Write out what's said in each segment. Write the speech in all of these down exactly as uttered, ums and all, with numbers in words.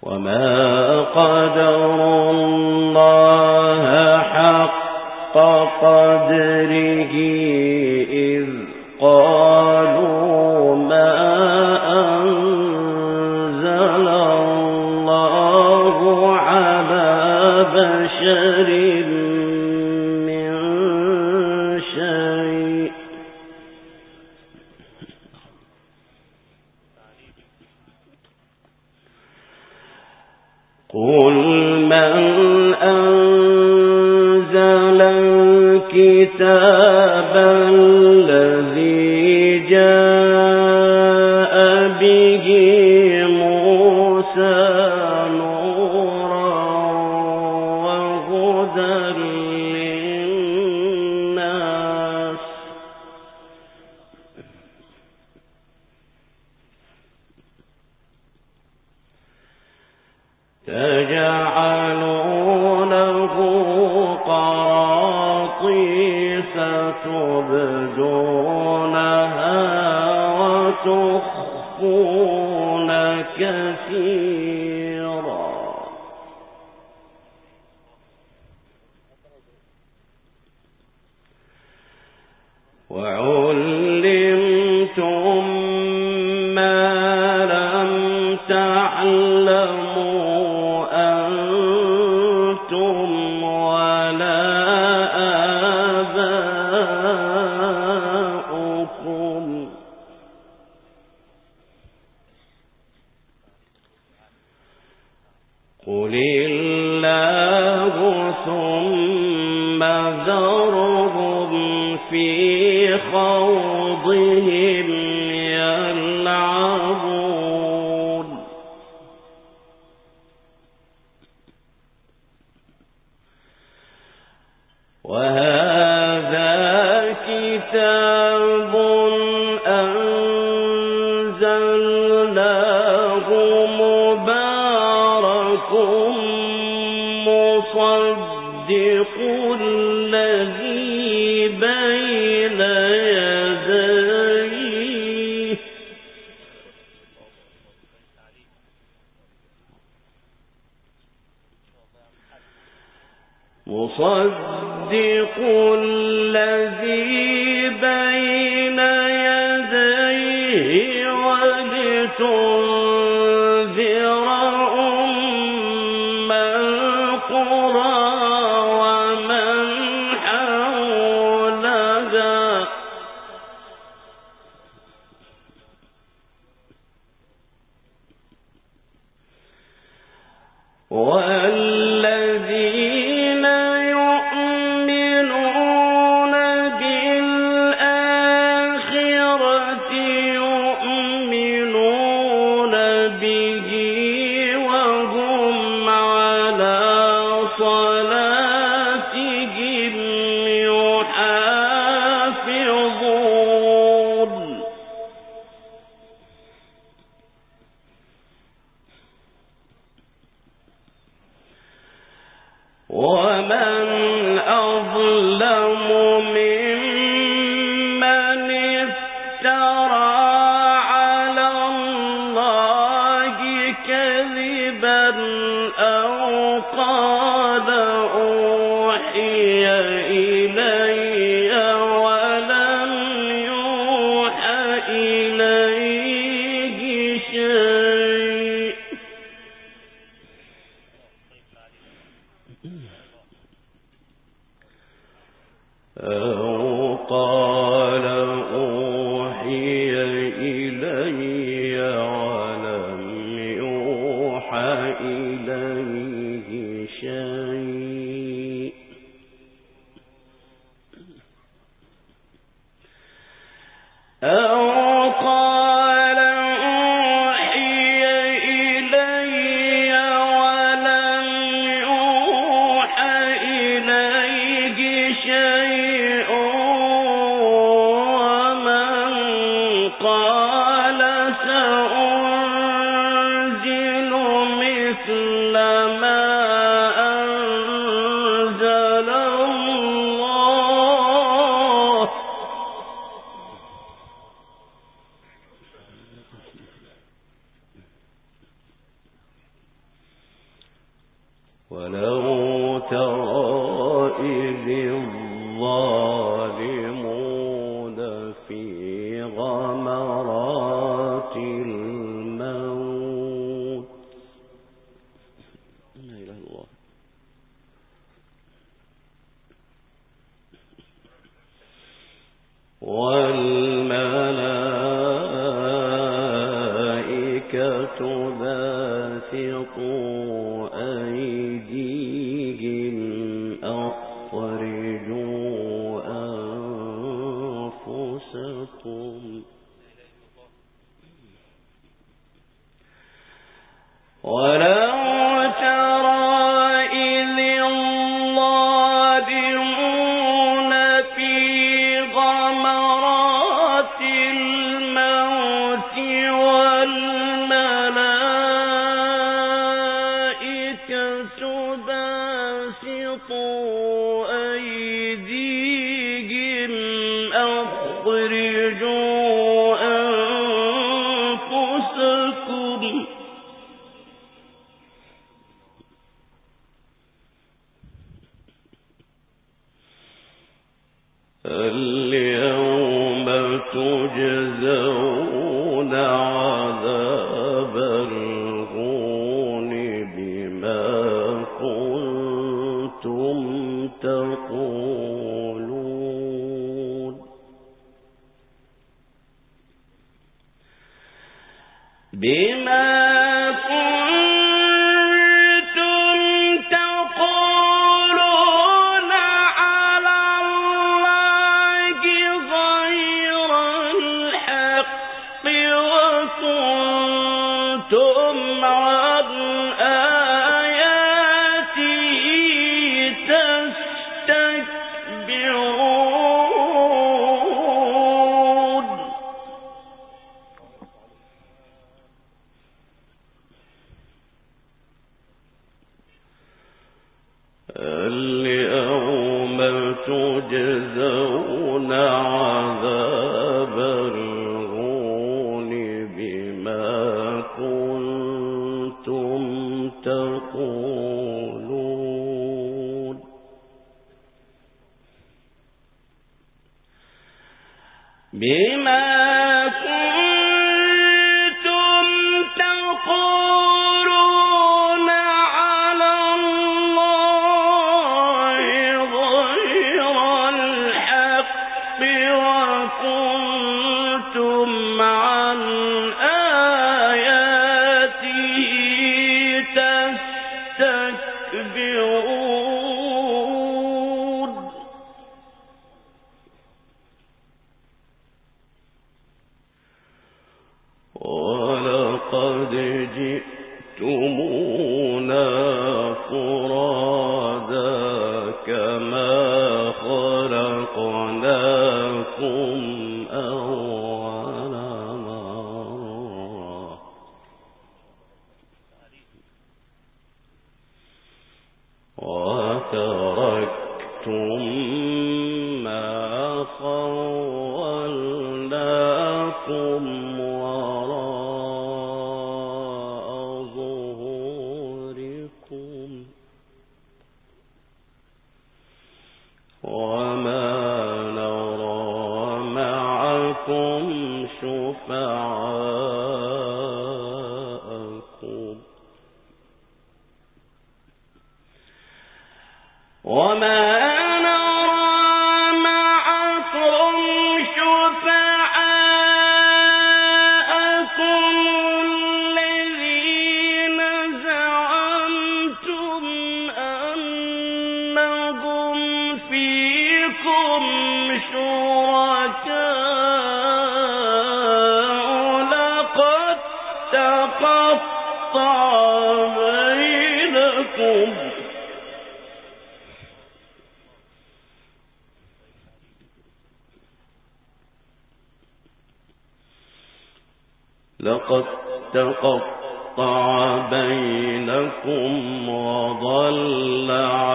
وما قدروا الله حق قدره إذ قالوا ما أنزل الله على بشر من شيء قل من أنزل الكتاب الذي جاء به موسى نورا وهدى للناس تجعلونه قراطيس تبدونها وتخفون كثيرا وعلمتم ما لم تعلموا أنتم ولا آباؤكم قل الله ثم ذرهم في خوضهم يلعبون وهذا كتاب أنزلناه مبارك مصدق الذي بين يديه مصدق الذي بين يديه ولتنذر أم القرى ومن حولها والذين يؤمنون بالآخرة يؤمنون به وهم على صلاتهم يحافظون ومن أظلم ممن افترى على الله كذبا أو قال أوحي إلي ولم يوحى إليه شيء أو قال أوحي إلي ولم يوحى إليه شيء أو قال أوحي إلي ولم يوحى إليه شيء ومن قال سأنزل مثل ما أنزل الله ولو ترى إذ الظالمون في غمرات الموت لا إله إلا الله والملائكة باسطوا أيديهم أخرجوا أنفسكم ولو اليوم تجزون عذاب الهون بما كنتم تقولون بما اليوم تجزون عذاب الهون بما كنتم تقولون بما كنتم تقولون على الله غير الحق وكنتم عن آياته تستكبرون ولقد جئتمونا فرادا كما خلقناكم أول مرة وتركتم ما خولناكم شفعاءكم وما نرى معكم شفعاءكم الذين زعمتم أنهم فيكم شركاء لقد تقطع بينكم لقد تقطع بينكم وضل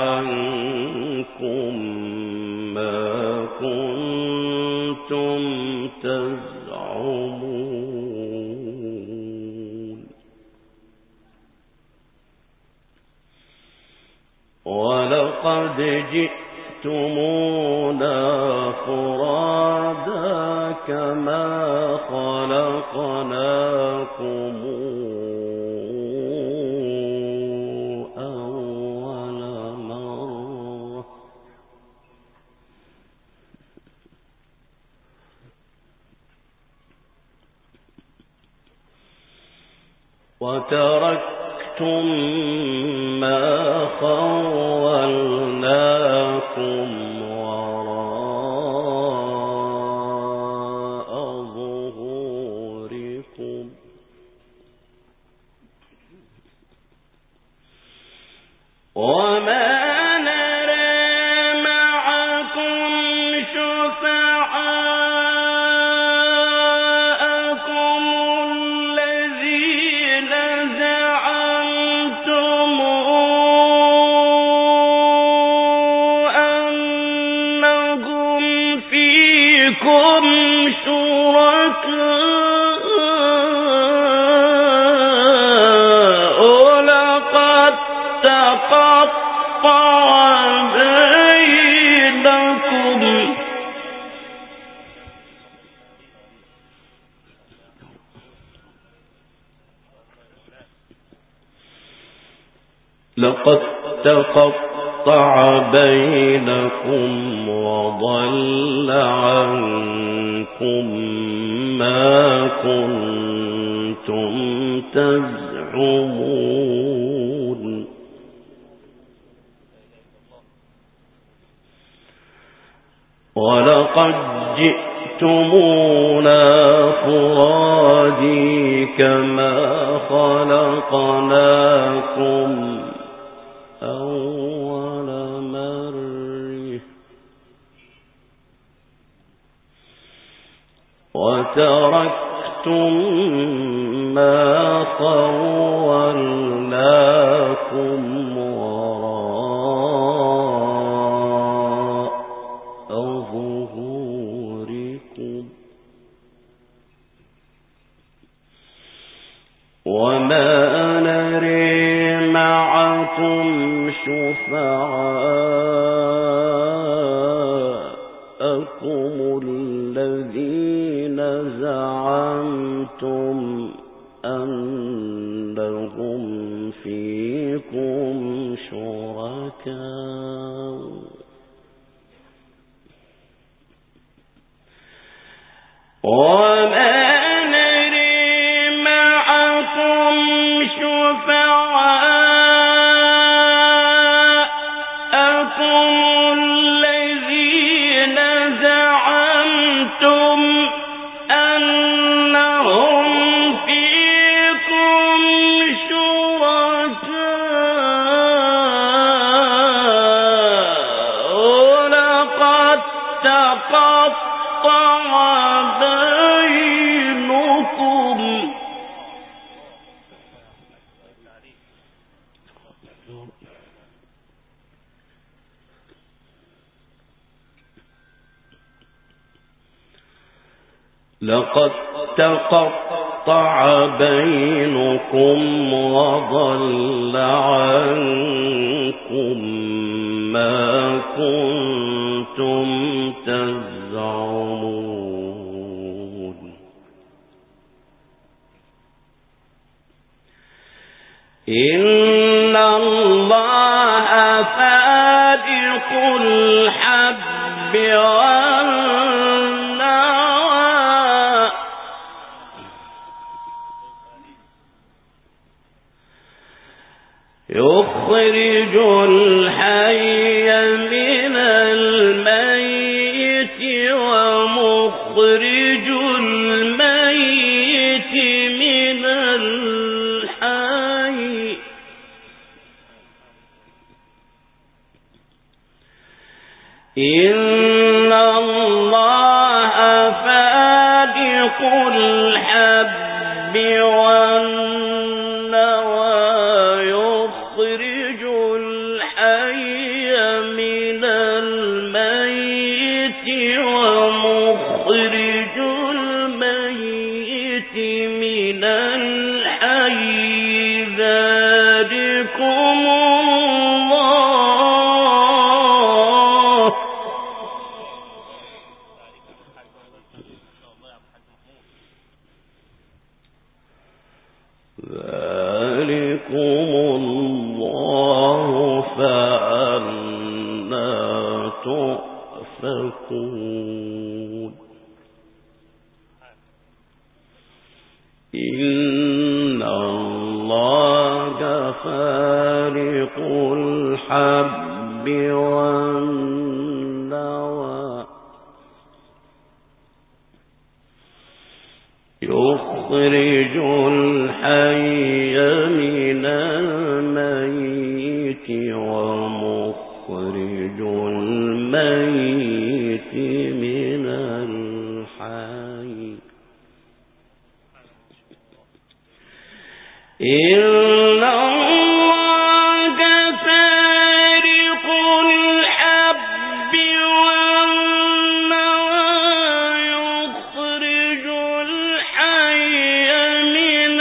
عنكم ما كنتم تزعمون ولقد جئتمونا فرادا كما خلقناكم أول مرة وتركتم ما خولناكم وراء ظهوركم وما لقد تقطع بينكم وضل عنكم ما كنتم تزعمون ولقد جئتمونا فرادى كما خلقناكم أول مرة وتركتم ما خولناكم وراء ظهوركم وما نري معكم شفعاءكم الذين زعمتم أنهم فيكم شركاء وما لقد تقطع بينكم وضل عنكم ما كنتم تزعمون إن الله فالق الحب يخرج الحي من الميت ومخرج الميت من الحي إن الله فالق الحب والنوى يخرج الحي من الميت ومخرج الميت من الحي ذلكم الله إن الله فارق الحب والنوى يخرج الحي من الميت ومخرج الميت من الحي إن الله فارق الحب والنوى يخرج الحي من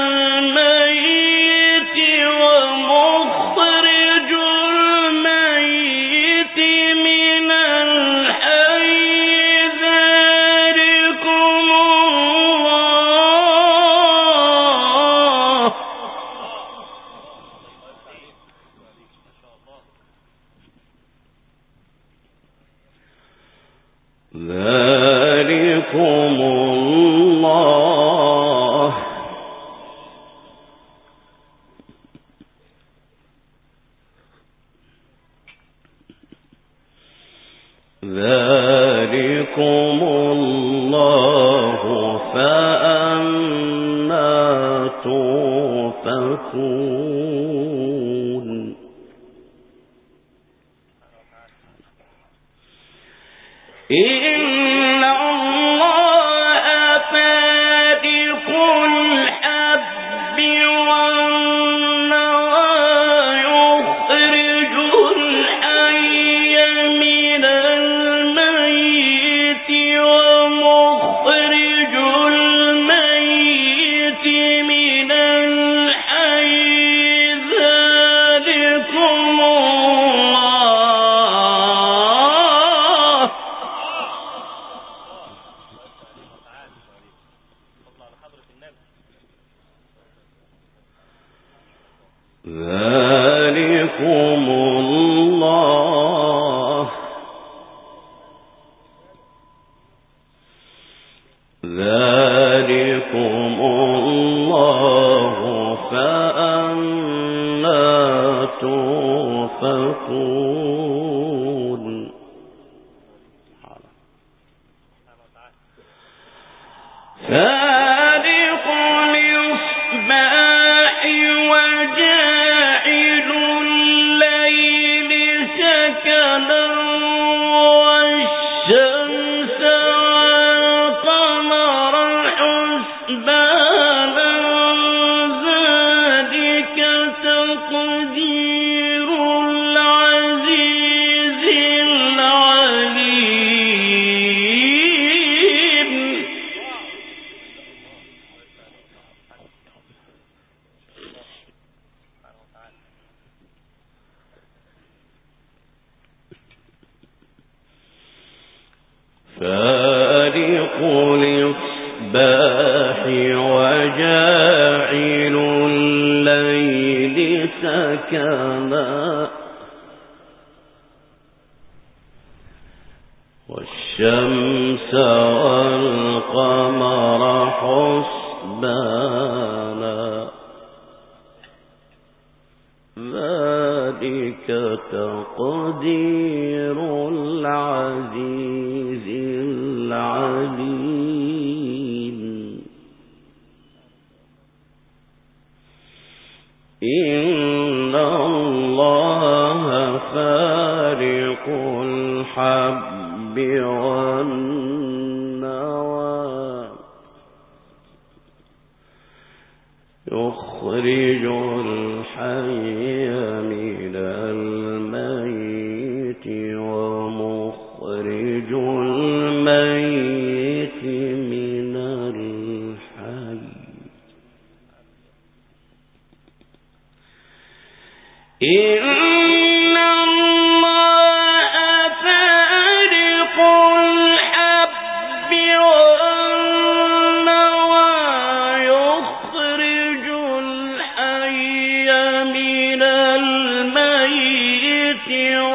الميت ومخرج الميت من الحي ذلكم الله ذلكم الله ذلكم الله فأنى تؤفكون إن الله فارق الحب والنوى يخرج الحي من الميت ومخرج الميت من الحي ذلكم الله ذلكم الله ذلكم الله فأنى تؤفكون فارق الإصباح وجاعل الليل سكنا والشمس والقمر حسبانا ذلك تقدير العزيز العليم فارق الإصباح وجاعل الليل سكنا والشمس والقمر حسبانا ذلك تقدير العزيز العليم إن الله فارق الحب والنوى يخرج الحي من الميت ومخرج الميت من الحي إن الله فارق الحب والنوى يخرج الحي من الميت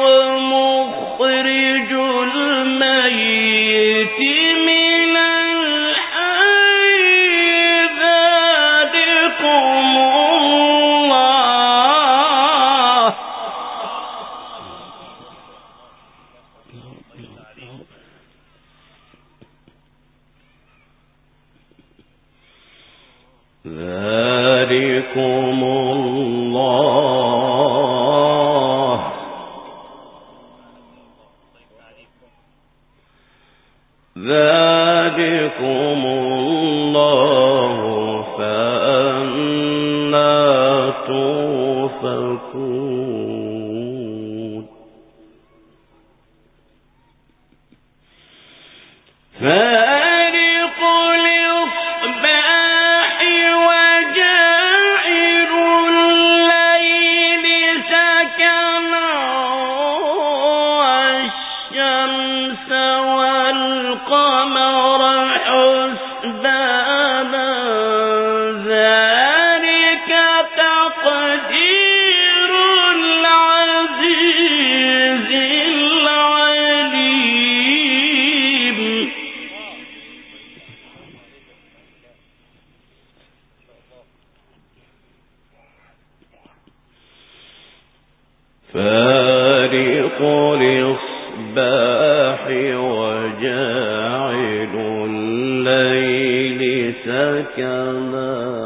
ومخرج الميت من الحي ذلك ذلكم الله ذلكم الله فأنا توفكون فارق الإصباح وجاعل الليل سكنا والشمس والقمر حسبانا ذلك تقدير العزيز العليم فارق الإصباح وجاعل الليل سكنا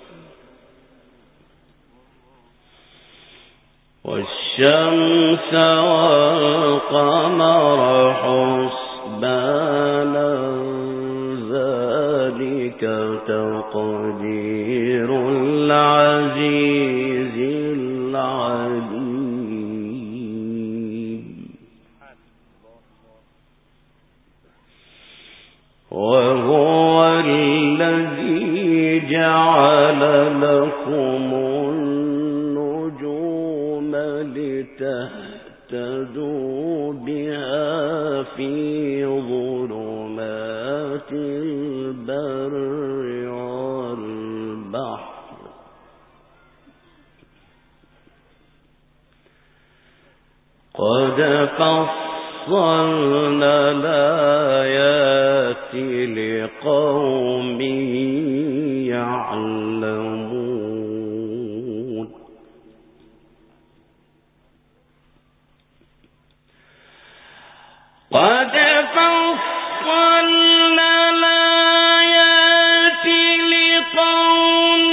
والشمس والقمر حسبانا ذلك تقدير العزيز العليم وهو الذي جعل لكم النجوم لتهتدوا بها في ظلمات البر والبحر قد فصلنا الآيات لقوم يعلمون قد فصلنا الآيات لقوم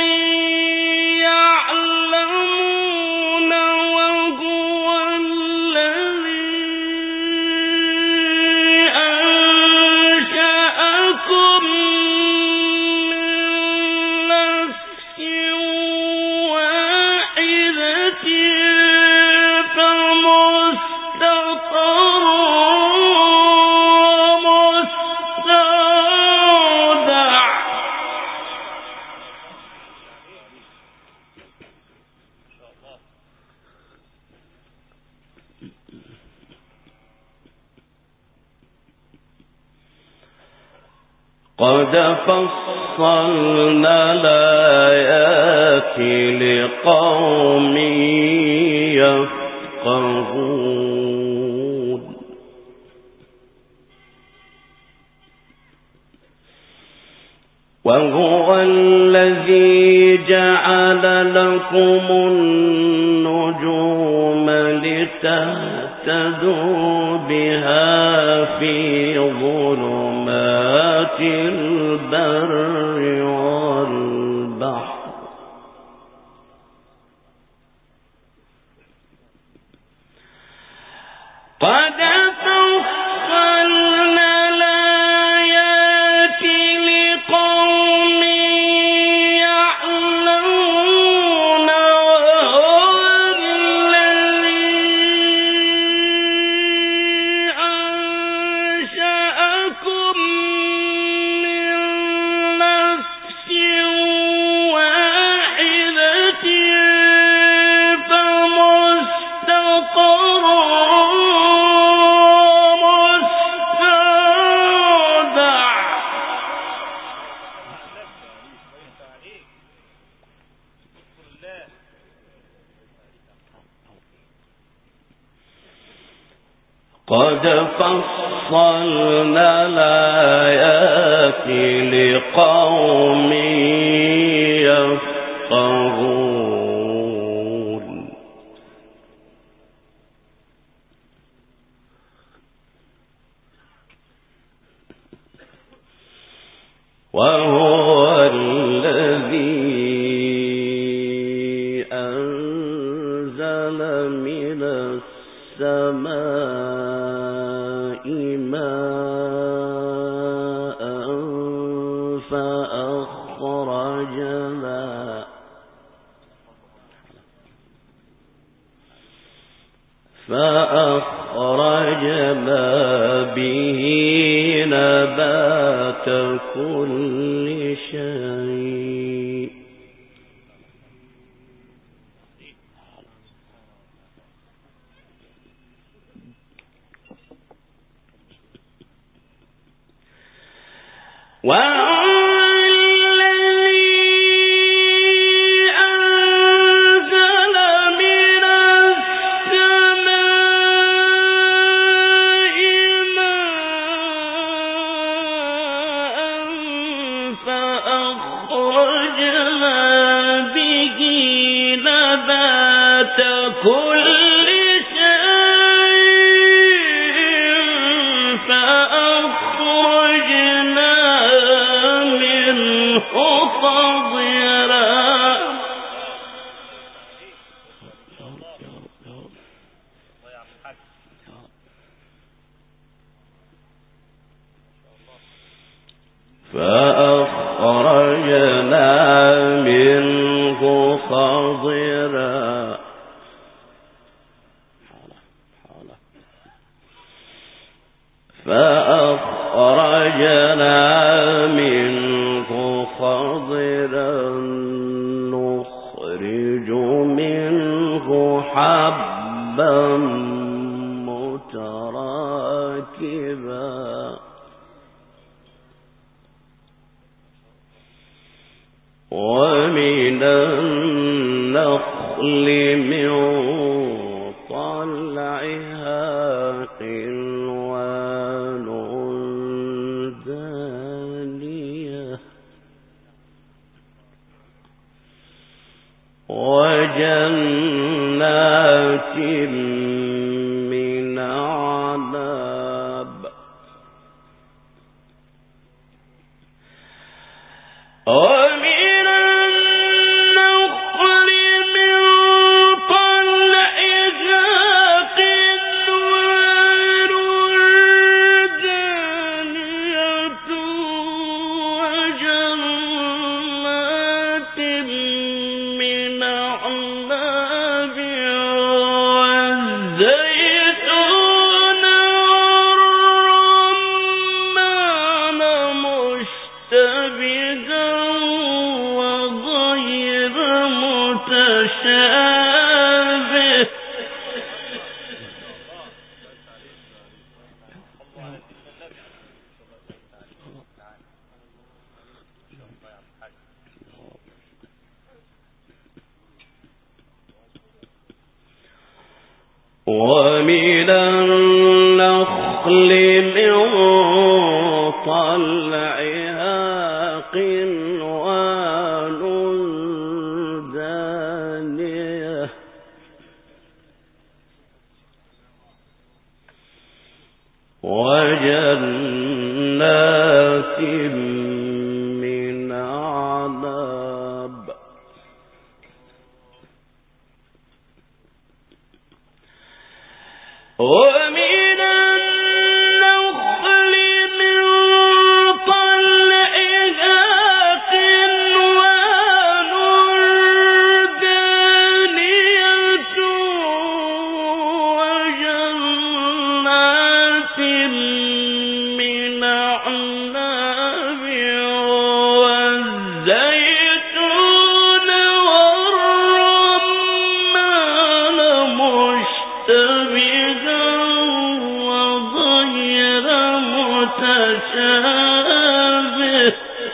يعلمون وهو الذي أنشأكم من نفس واحدة فمستقر ومستودع قد فصلنا الآيات لقوم يفقهون وهو الذي جعل لكم النجوم لتهتدوا بها في ظلمات البر والبحر قد فصلنا الآيات لقوم يعلمون وهو الذي أنشأكم من نفس واحدة فمستقر قد فصلنا الآيات لقوم يفقهون وهو الذي كل شيء فأخرجنا منه خضرا فأخرجنا منه خضرا فأخرجنا منه خضرا نخرج منه حبا متراكبا ومن النخل من طلعها قنوان دانية وجنات من أعناب ومن النخل من طلعها قنوان دانية وجنات من أعناب والزيتون والرمان مشتبها وغير متشابه ومن النخل من طلعها قنوان دانية وجنات من أعناب ومن النخل من طلعها قنوان دانية وجنات من أعناب والزيتون والرمان مشتبها وغير متشابه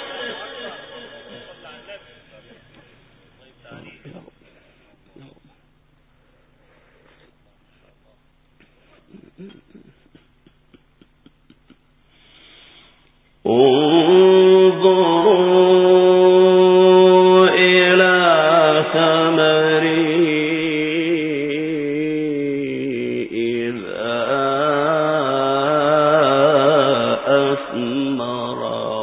انظروا إلى ثمره إذا أثمر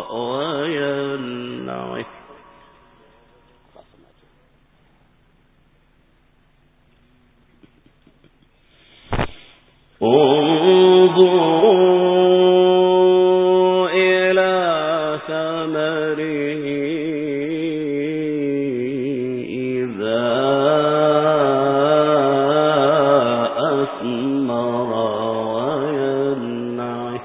وينعه انظروا إلى ثمره إذا أثمر وينعه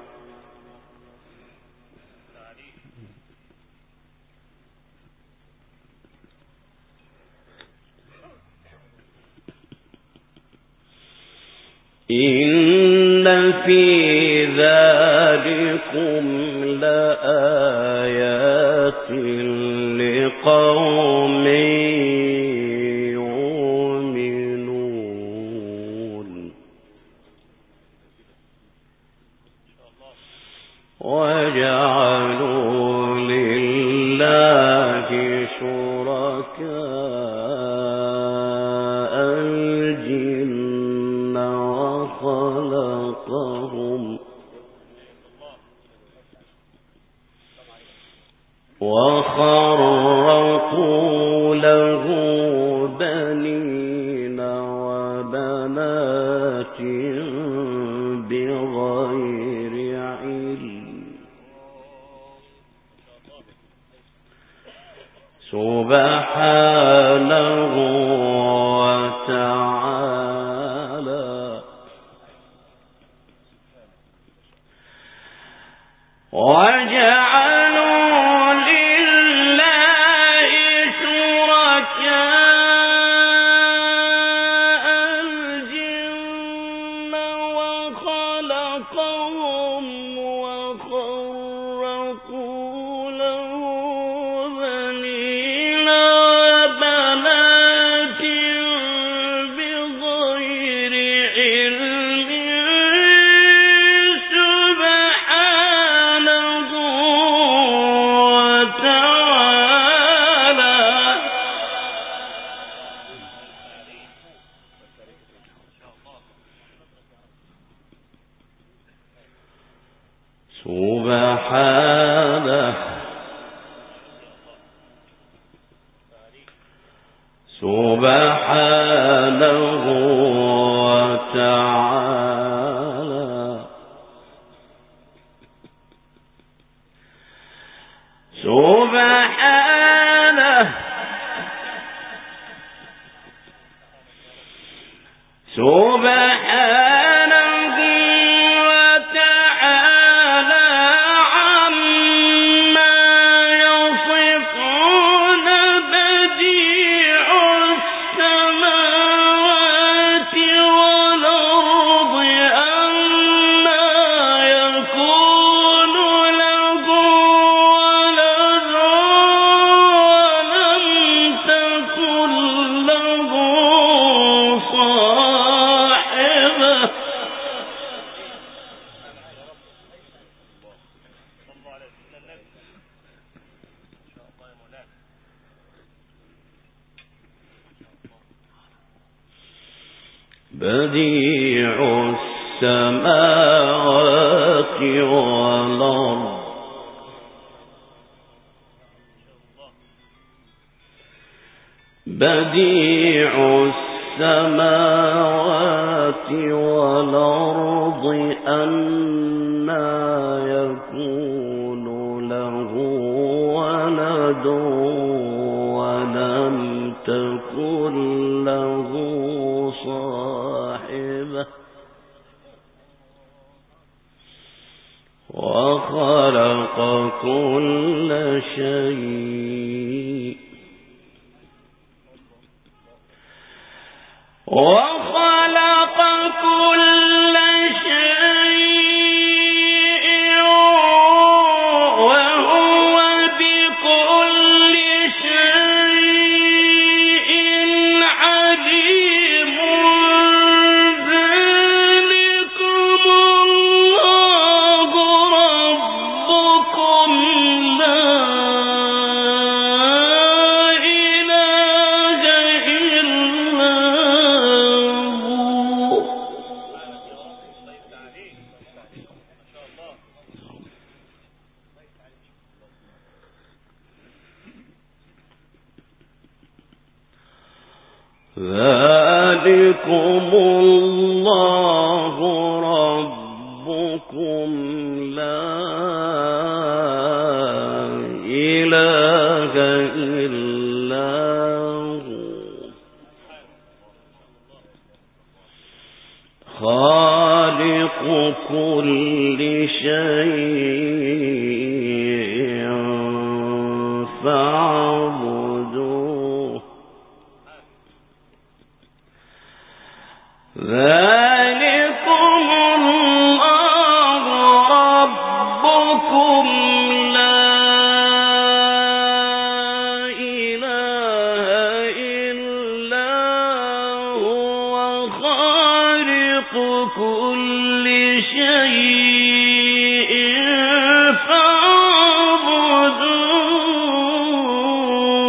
إن في ذلكم لآيات لقوم يؤمنون وجعلوا لله شركاء وخرقوا له بنين وبنات بغير علم سبحانه وتعالى وجعلوا لله شركاء الجن وخلقهم وخرقوا له بنين وبنات بغير علم سبحانه وتعالى سبحانه سبحانه وتعالى سبحانه سبحانه وتعالى عما يصفون بديع السماوات والأرض أنى يكون له ولد ولم تكن له صاحبة بديع السماوات والأرض بديع السماوات والأرض أنى يكون له ولد ولم تكن له صاحبة وخلق كل شيء وخلق كل شيء وهو بكل شيء عليم ذلكم الله ربكم لا إله إلا هو ذلكم الله ربكم لا إله إلا هو خالق كل شيء فاعبدوه ذلكم الله ربكم لا إله إلا هو خالق كل شيء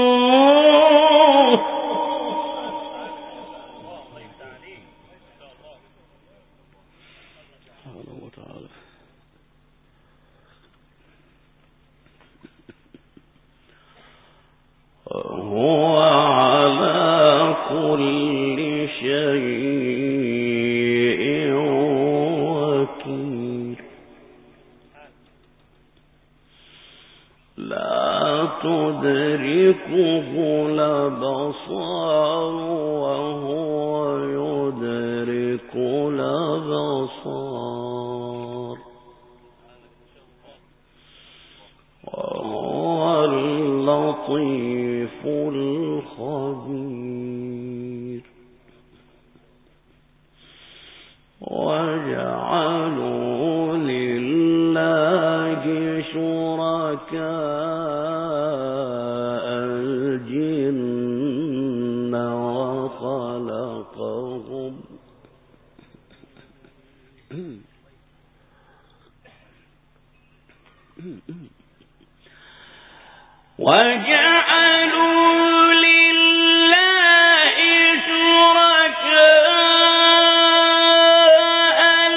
فاعبدوه هو على كل شيء وكيل لا تدركه الأبصار وهو يدرك الأبصار وهو اللطيف الخبير وجعلوا لله شركاء الجن وخلقهم وجعلوا لله شركاء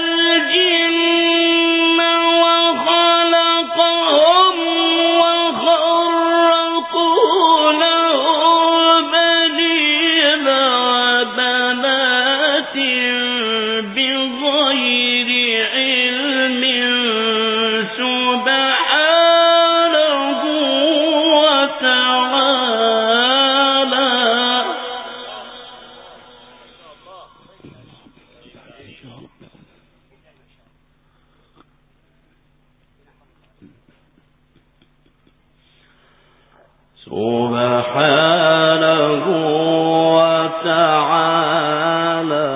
الجن وخلقهم وخرقوا له بنين وبنات بغير علم سبحانه وتعالى سبحانه وتعالى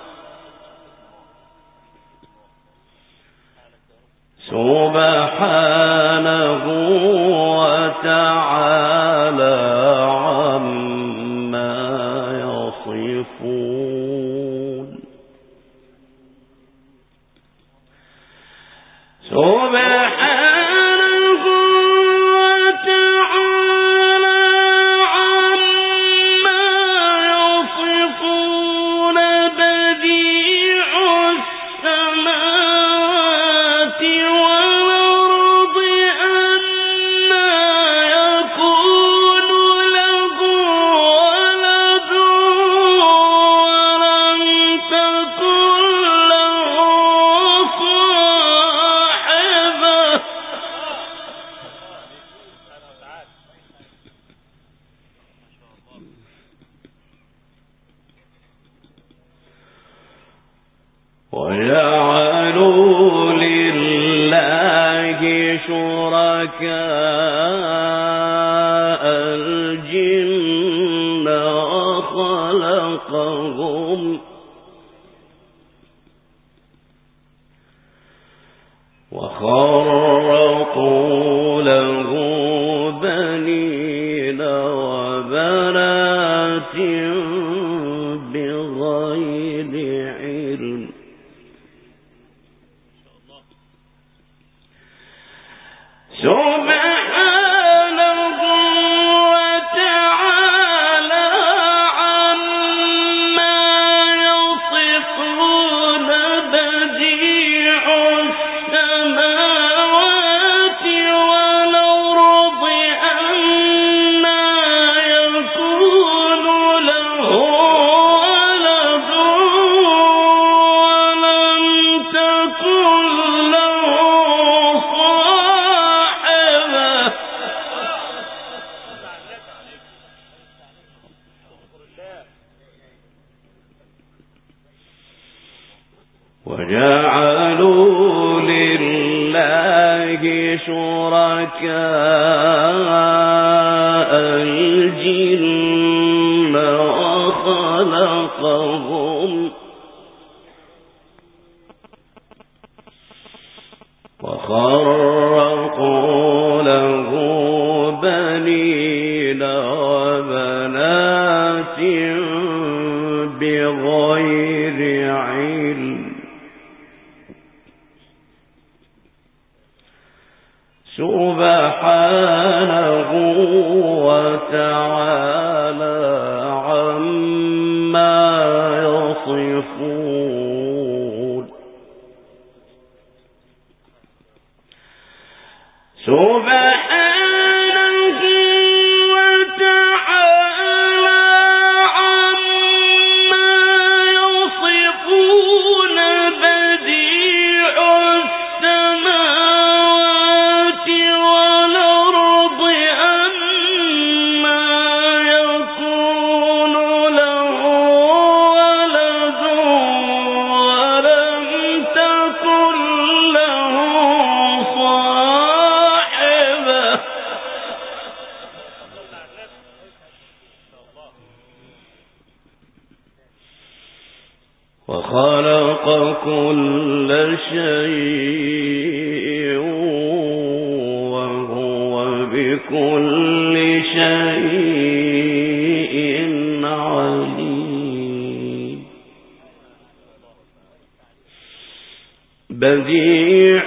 سبحانه وتعالى عما يصفون سبحانه وتعالى عما يصفون بديع السماوات والأرض أنى يكون له ولد ولم تكن له صاحبة وجعلوا لله شركاء الجن وخلقهم وخرقوا له بنين وبنات بغير علم سبحانه وتعالى عما يصفون بديع السماوات والأرض أنى يكون له ولد ولم تكن له صاحبة وجعلوا لله شركاء الجن وخلقهم وخرقوا له بنين وبنات بغير علم سبحانه وتعالى عما يصفون سبحانه وتعالى وخلق كل شيء وهو بكل شيء عليم بديع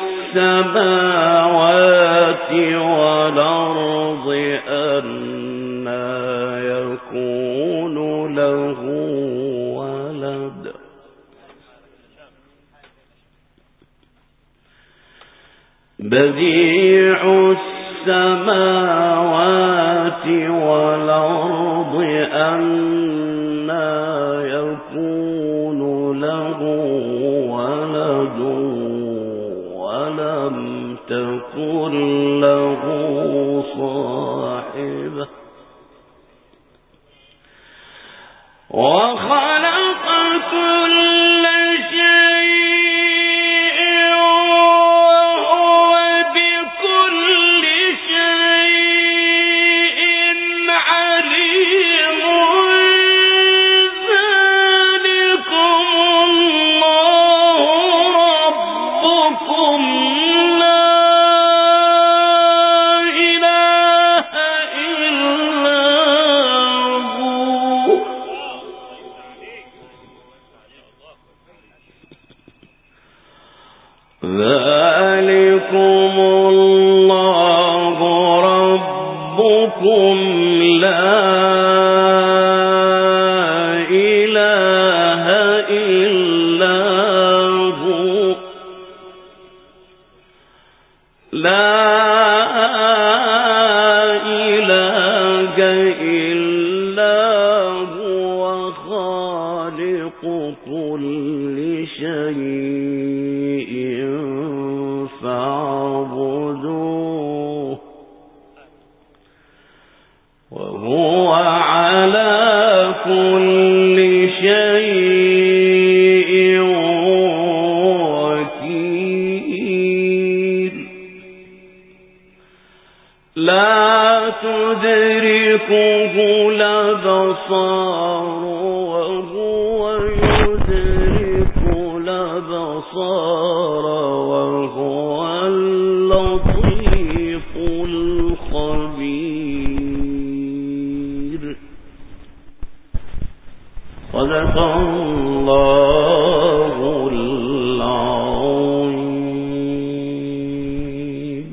السماوات والأرض أنى يكون له ولد بديع السماوات والأرض أنى يكون له ولد ولم تكن له صاحبة وخلق كل شيء وهو بكل شيء عليم ذلكم الله ربكم لا إله إلا هو ذلكم الله ربكم لا إله إلا هو لا إله إلا هو خالق كل شيء فاعبدوه وهو على كل شيء وكيل لا تدركه الأبصار وهو يدرك الأبصار وهو اللطيف الخبير صدق الله العظيم.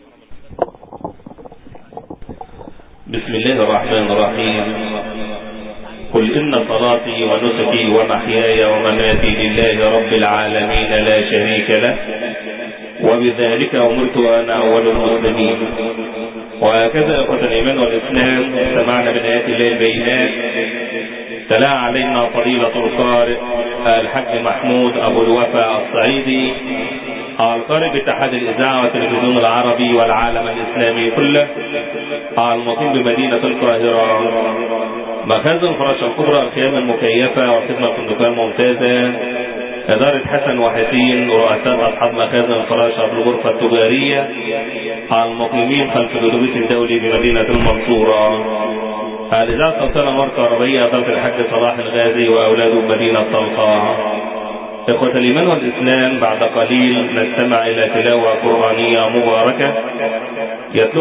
بسم الله الرحمن الرحيم. قل إن صلاتي ونسكي ومحياي ومماتي لله رب العالمين لا شريك له وبذلك أمرت وأنا أول المسلمين. وهكذا أخوة الإيمان والإسلام سمعنا من آيات الله البينات تلا علينا فضيلة القارئ الحاج محمود أبو الوفا الصعيدي القارئ باتحاد الإذاعة والتلفزيون العربي والعالم الإسلامي كله المقيم بمدينة القاهرة مخازن فراشة الكبرى الخيام المكيفة والخدمة الفندقية الممتازة إدارة حسن وحسين رؤساء أصحاب مخازن فراشة بالغرفة التجارية المقيمين خلف الأتوبيس الدولي بمدينة المنصورة. الإذاعة الصوتية مركز كهربائية إدارة الحاج صلاح الغازي وأولاده بمدينة طلخة. إخوة الإيمان والإسلام بعد قليل نستمع إلى تلاوة قرآنية مباركة يتلو